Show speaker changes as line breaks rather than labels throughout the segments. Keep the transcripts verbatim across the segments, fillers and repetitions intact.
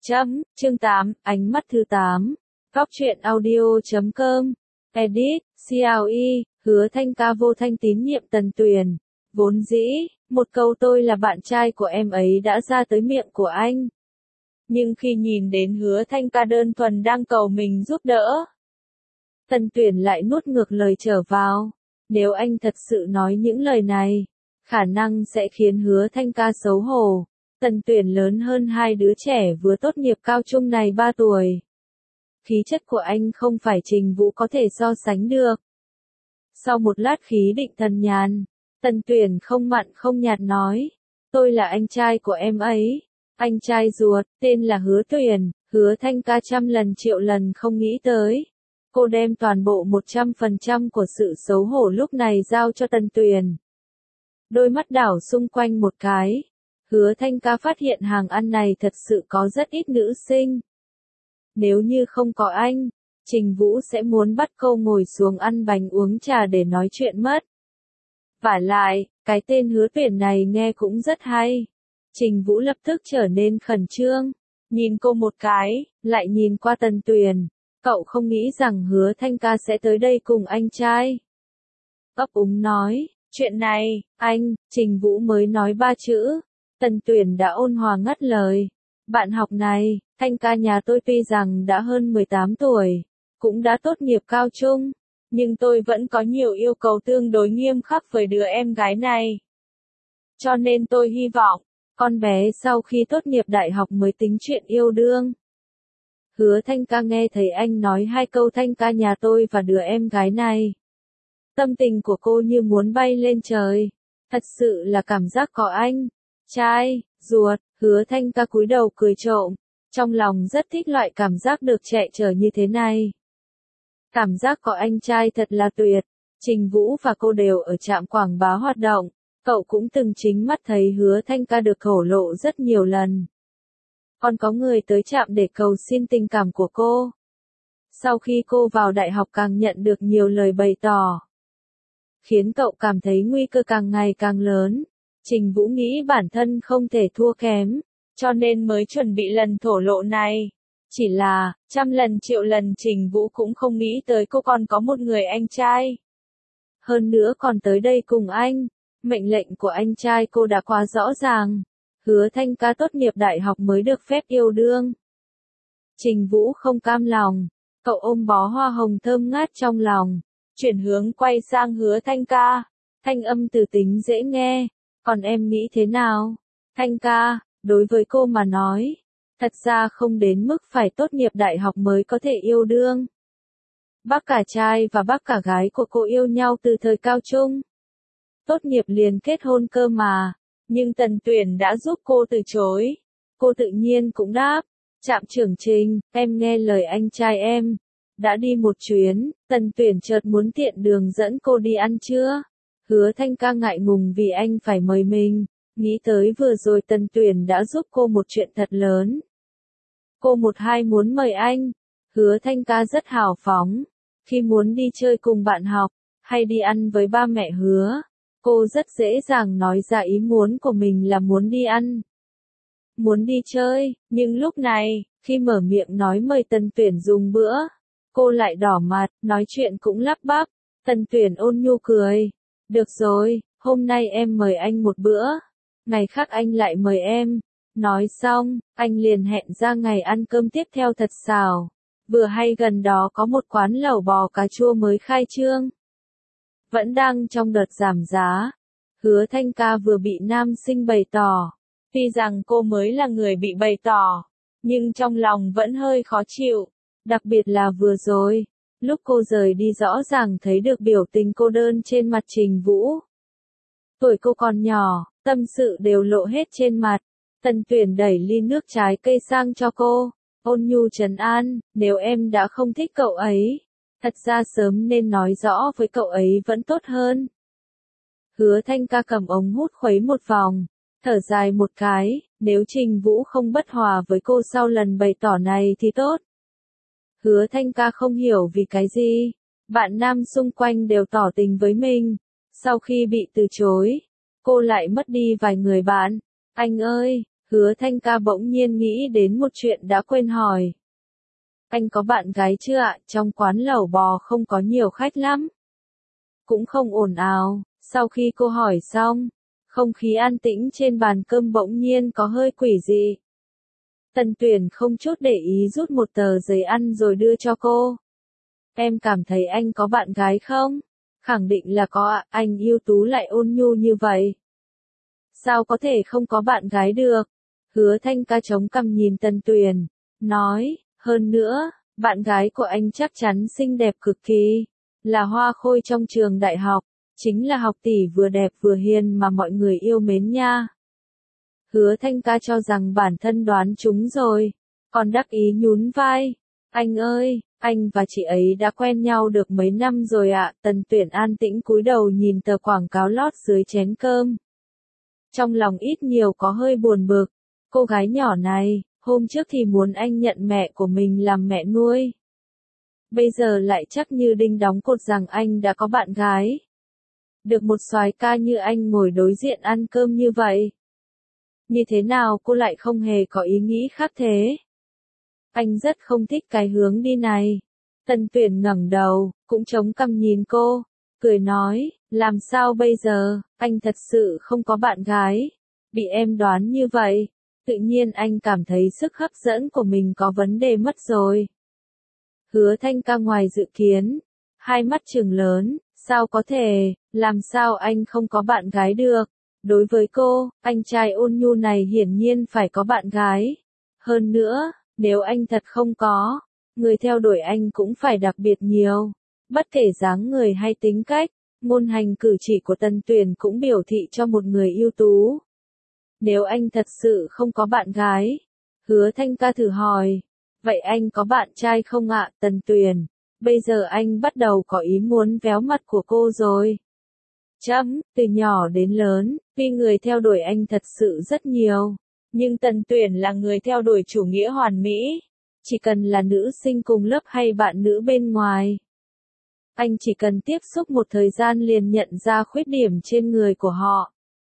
Chấm, chương tám, ánh mắt thứ tám. Góc truyện audio chấm com. Edit, xê lờ e, Hứa Thanh Ca vô thanh tín nhiệm Tần Tuyền. Vốn dĩ, một câu tôi là bạn trai của em ấy đã ra tới miệng của anh. Nhưng khi nhìn đến Hứa Thanh Ca đơn thuần đang cầu mình giúp đỡ, Tần Tuyền lại nuốt ngược lời trở vào. Nếu anh thật sự nói những lời này, khả năng sẽ khiến Hứa Thanh Ca xấu hổ. Tần Tuyền lớn hơn hai đứa trẻ vừa tốt nghiệp cao trung này ba tuổi. Khí chất của anh không phải Trình Vũ có thể so sánh được. Sau một lát khí định thần nhàn, Tần Tuyền không mặn không nhạt nói, tôi là anh trai của em ấy, anh trai ruột, tên là Hứa Tuyền. Hứa Thanh Ca trăm lần triệu lần không nghĩ tới. Cô đem toàn bộ một trăm phần trăm của sự xấu hổ lúc này giao cho Tần Tuyền. Đôi mắt đảo xung quanh một cái. Hứa Thanh Ca phát hiện hàng ăn này thật sự có rất ít nữ sinh. Nếu như không có anh, Trình Vũ sẽ muốn bắt cô ngồi xuống ăn bánh uống trà để nói chuyện mất. Vả lại, cái tên Hứa Tuyền này nghe cũng rất hay. Trình Vũ lập tức trở nên khẩn trương, nhìn cô một cái, lại nhìn qua Tần Tuyền. Cậu không nghĩ rằng Hứa Thanh Ca sẽ tới đây cùng anh trai. Ấp úng nói, chuyện này, anh, Trình Vũ mới nói ba chữ. Tần Tuyền đã ôn hòa ngắt lời. Bạn học này, Thanh Ca nhà tôi tuy rằng đã hơn mười tám tuổi, cũng đã tốt nghiệp cao trung, nhưng tôi vẫn có nhiều yêu cầu tương đối nghiêm khắc với đứa em gái này. Cho nên tôi hy vọng, con bé sau khi tốt nghiệp đại học mới tính chuyện yêu đương. Hứa Thanh Ca nghe thấy anh nói hai câu Thanh Ca nhà tôi và đứa em gái này. Tâm tình của cô như muốn bay lên trời. Thật sự là cảm giác có anh trai, ruột. Hứa Thanh Ca cúi đầu cười trộm. Trong lòng rất thích loại cảm giác được chạy chở như thế này. Cảm giác có anh trai thật là tuyệt. Trình Vũ và cô đều ở trạm quảng bá hoạt động. Cậu cũng từng chính mắt thấy Hứa Thanh Ca được thổ lộ rất nhiều lần. Còn có người tới trạm để cầu xin tình cảm của cô. Sau khi cô vào đại học càng nhận được nhiều lời bày tỏ, khiến cậu cảm thấy nguy cơ càng ngày càng lớn. Trình Vũ nghĩ bản thân không thể thua kém, cho nên mới chuẩn bị lần thổ lộ này. Chỉ là, trăm lần triệu lần Trình Vũ cũng không nghĩ tới cô còn có một người anh trai. Hơn nữa còn tới đây cùng anh. Mệnh lệnh của anh trai cô đã quá rõ ràng. Hứa Thanh Ca tốt nghiệp đại học mới được phép yêu đương. Trình Vũ không cam lòng. Cậu ôm bó hoa hồng thơm ngát trong lòng. Chuyển hướng quay sang Hứa Thanh Ca. Thanh âm từ tính dễ nghe. Còn em nghĩ thế nào? Thanh Ca, đối với cô mà nói, thật ra không đến mức phải tốt nghiệp đại học mới có thể yêu đương. Bác cả trai và bác cả gái của cô yêu nhau từ thời cao trung. Tốt nghiệp liền kết hôn cơ mà. Nhưng Tần Tuyền đã giúp cô từ chối. Cô tự nhiên cũng đáp. Trạm trưởng Trình, em nghe lời anh trai em. Đã đi một chuyến, Tần Tuyền chợt muốn tiện đường dẫn cô đi ăn trưa. Hứa Thanh Ca ngại ngùng vì anh phải mời mình. Nghĩ tới vừa rồi Tần Tuyền đã giúp cô một chuyện thật lớn. Cô một hai muốn mời anh. Hứa Thanh Ca rất hào phóng. Khi muốn đi chơi cùng bạn học, hay đi ăn với ba mẹ Hứa, cô rất dễ dàng nói ra ý muốn của mình là muốn đi ăn, muốn đi chơi. Nhưng lúc này, khi mở miệng nói mời Tần Tuyền dùng bữa, cô lại đỏ mặt, nói chuyện cũng lắp bắp. Tần Tuyền ôn nhu cười. Được rồi, hôm nay em mời anh một bữa, ngày khác anh lại mời em. Nói xong, anh liền hẹn ra ngày ăn cơm tiếp theo thật xào. Vừa hay gần đó có một quán lẩu bò cà chua mới khai trương. Vẫn đang trong đợt giảm giá. Hứa Thanh Ca vừa bị nam sinh bày tỏ. Tuy rằng cô mới là người bị bày tỏ, nhưng trong lòng vẫn hơi khó chịu. Đặc biệt là vừa rồi, lúc cô rời đi rõ ràng thấy được biểu tình cô đơn trên mặt Trình Vũ. Tuổi cô còn nhỏ, tâm sự đều lộ hết trên mặt. Tần Tuyền đẩy ly nước trái cây sang cho cô. Ôn nhu trấn an, nếu em đã không thích cậu ấy, thật ra sớm nên nói rõ với cậu ấy vẫn tốt hơn. Hứa Thanh Ca cầm ống hút khuấy một vòng, thở dài một cái, nếu Trình Vũ không bất hòa với cô sau lần bày tỏ này thì tốt. Hứa Thanh Ca không hiểu vì cái gì, bạn nam xung quanh đều tỏ tình với mình. Sau khi bị từ chối, cô lại mất đi vài người bạn. Anh ơi, Hứa Thanh Ca bỗng nhiên nghĩ đến một chuyện đã quên hỏi. Anh có bạn gái chưa ạ? Trong quán lẩu bò không có nhiều khách lắm. Cũng không ồn ào. Sau khi cô hỏi xong, không khí an tĩnh trên bàn cơm bỗng nhiên có hơi quỷ dị. Tần Tuyển không chút để ý rút một tờ giấy ăn rồi đưa cho cô. Em cảm thấy anh có bạn gái không? Khẳng định là có ạ, anh ưu tú lại ôn nhu như vậy. Sao có thể không có bạn gái được? Hứa Thanh Ca chống cằm nhìn Tần Tuyển, nói, hơn nữa, bạn gái của anh chắc chắn xinh đẹp cực kỳ, là hoa khôi trong trường đại học, chính là học tỷ vừa đẹp vừa hiền mà mọi người yêu mến nha. Hứa Thanh Ca cho rằng bản thân đoán trúng rồi, còn đắc ý nhún vai, anh ơi, anh và chị ấy đã quen nhau được mấy năm rồi ạ. Tần Tuyển an tĩnh cúi đầu nhìn tờ quảng cáo lót dưới chén cơm. Trong lòng ít nhiều có hơi buồn bực, cô gái nhỏ này, hôm trước thì muốn anh nhận mẹ của mình làm mẹ nuôi. Bây giờ lại chắc như đinh đóng cột rằng anh đã có bạn gái. Được một soái ca như anh ngồi đối diện ăn cơm như vậy. Như thế nào cô lại không hề có ý nghĩ khác thế? Anh rất không thích cái hướng đi này. Tần Tuyển ngẩng đầu, cũng chống cằm nhìn cô, cười nói, làm sao bây giờ, anh thật sự không có bạn gái. Bị em đoán như vậy, tự nhiên anh cảm thấy sức hấp dẫn của mình có vấn đề mất rồi. Hứa Thanh Ca ngoài dự kiến, hai mắt trừng lớn, sao có thể, làm sao anh không có bạn gái được? Đối với cô, anh trai ôn nhu này hiển nhiên phải có bạn gái. Hơn nữa, nếu anh thật không có, người theo đuổi anh cũng phải đặc biệt nhiều. Bất kể dáng người hay tính cách, ngôn hành cử chỉ của Tần Tuyển cũng biểu thị cho một người ưu tú. Nếu anh thật sự không có bạn gái, Hứa Thanh Ca thử hỏi, vậy anh có bạn trai không ạ? Tần Tuyển, bây giờ anh bắt đầu có ý muốn véo mặt của cô rồi. Chấm, từ nhỏ đến lớn, tuy người theo đuổi anh thật sự rất nhiều, nhưng Tần Tuyển là người theo đuổi chủ nghĩa hoàn mỹ. Chỉ cần là nữ sinh cùng lớp hay bạn nữ bên ngoài, anh chỉ cần tiếp xúc một thời gian liền nhận ra khuyết điểm trên người của họ.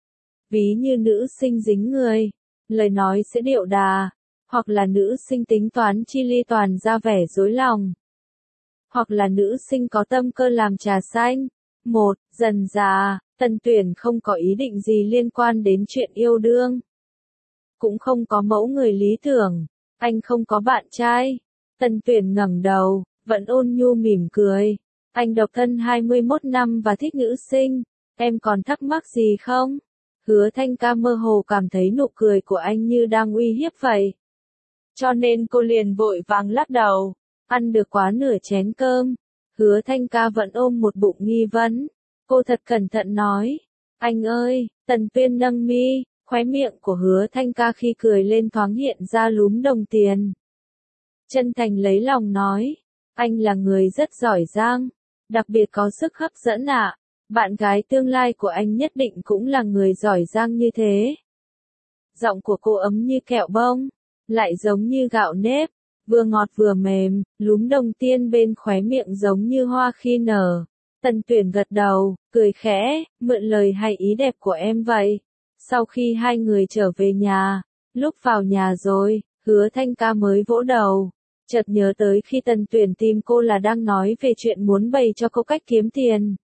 Ví như nữ sinh dính người, lời nói sẽ điệu đà, hoặc là nữ sinh tính toán chi ly toàn ra vẻ dối lòng, hoặc là nữ sinh có tâm cơ làm trà xanh. Một, dần dà, Tần Tuyển không có ý định gì liên quan đến chuyện yêu đương. Cũng không có mẫu người lý tưởng, anh không có bạn trai. Tần Tuyển ngẩng đầu, vẫn ôn nhu mỉm cười. Anh độc thân hai mươi mốt năm và thích nữ sinh, em còn thắc mắc gì không? Hứa Thanh Ca mơ hồ cảm thấy nụ cười của anh như đang uy hiếp vậy. Cho nên cô liền vội vàng lắc đầu, ăn được quá nửa chén cơm. Hứa Thanh Ca vẫn ôm một bụng nghi vấn. Cô thật cẩn thận nói, anh ơi, Tần Tuyên nâng mi, khóe miệng của Hứa Thanh Ca khi cười lên thoáng hiện ra lúm đồng tiền. Chân thành lấy lòng nói, anh là người rất giỏi giang, đặc biệt có sức hấp dẫn ạ. Bạn gái tương lai của anh nhất định cũng là người giỏi giang như thế. Giọng của cô ấm như kẹo bông, lại giống như gạo nếp, vừa ngọt vừa mềm, lúm đồng tiền bên khóe miệng giống như hoa khi nở. Tần Tuyển gật đầu, cười khẽ, mượn lời hay ý đẹp của em vậy. Sau khi hai người trở về nhà, lúc vào nhà rồi, Hứa Thanh Ca mới vỗ đầu, chợt nhớ tới khi Tần Tuyển tìm cô là đang nói về chuyện muốn bày cho cô cách kiếm tiền.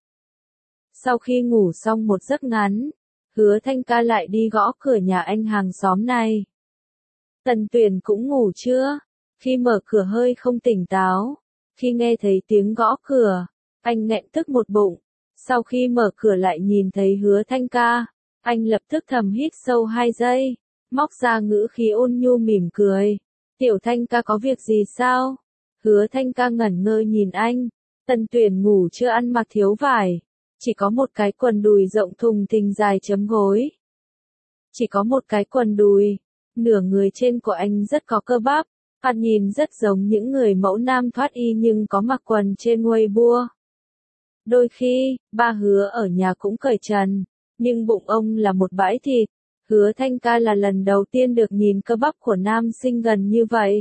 Sau khi ngủ xong một giấc ngắn, Hứa Thanh Ca lại đi gõ cửa nhà anh hàng xóm này. Tần Tuyển cũng ngủ chưa? Khi mở cửa hơi không tỉnh táo, khi nghe thấy tiếng gõ cửa, anh nghẹn tức một bụng. Sau khi mở cửa lại nhìn thấy Hứa Thanh Ca, anh lập tức thầm hít sâu hai giây, móc ra ngữ khí ôn nhu mỉm cười. Tiểu Thanh Ca có việc gì sao? Hứa Thanh Ca ngẩn ngơ nhìn anh. Tần Tuyển ngủ chưa ăn mặc thiếu vải, chỉ có một cái quần đùi rộng thùng thình dài chấm gối. Chỉ có một cái quần đùi, nửa người trên của anh rất có cơ bắp, ăn nhìn rất giống những người mẫu nam thoát y nhưng có mặc quần trên Weibo. Đôi khi, ba Hứa ở nhà cũng cởi trần, nhưng bụng ông là một bãi thịt. Hứa Thanh Ca là lần đầu tiên được nhìn cơ bắp của nam sinh gần như vậy.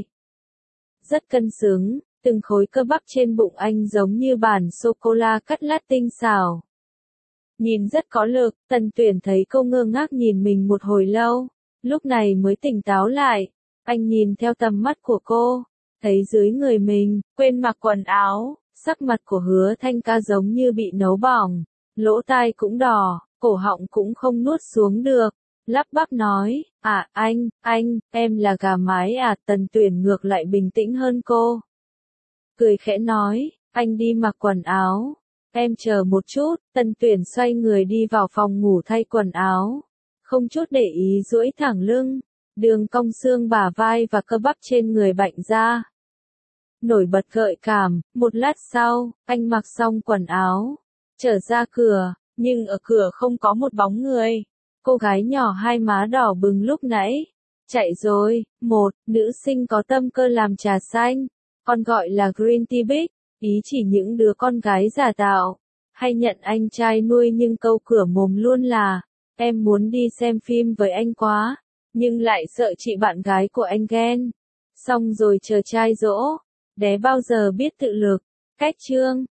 Rất cân xứng, từng khối cơ bắp trên bụng anh giống như bản sô-cô-la cắt lát tinh xảo. Nhìn rất có lực, Tần Tuyển thấy cô ngơ ngác nhìn mình một hồi lâu, lúc này mới tỉnh táo lại. Anh nhìn theo tầm mắt của cô, thấy dưới người mình, quên mặc quần áo, sắc mặt của Hứa Thanh Ca giống như bị nấu bỏng, lỗ tai cũng đỏ, cổ họng cũng không nuốt xuống được, lắp bắp nói, à anh, anh, em là gà mái à. Tần Tuyển ngược lại bình tĩnh hơn cô. Cười khẽ nói, anh đi mặc quần áo, em chờ một chút. Tần Tuyển xoay người đi vào phòng ngủ thay quần áo, không chút để ý duỗi thẳng lưng, đường cong xương bả vai và cơ bắp trên người bạnh ra. Nổi bật gợi cảm, một lát sau, anh mặc xong quần áo, trở ra cửa, nhưng ở cửa không có một bóng người. Cô gái nhỏ hai má đỏ bừng lúc nãy, chạy rồi. Một, nữ sinh có tâm cơ làm trà xanh, còn gọi là Green Tea Big, ý chỉ những đứa con gái giả tạo, hay nhận anh trai nuôi nhưng câu cửa mồm luôn là, em muốn đi xem phim với anh quá, nhưng lại sợ chị bạn gái của anh ghen. Xong rồi chờ trai dỗ, đé bao giờ biết tự lực. Cách chương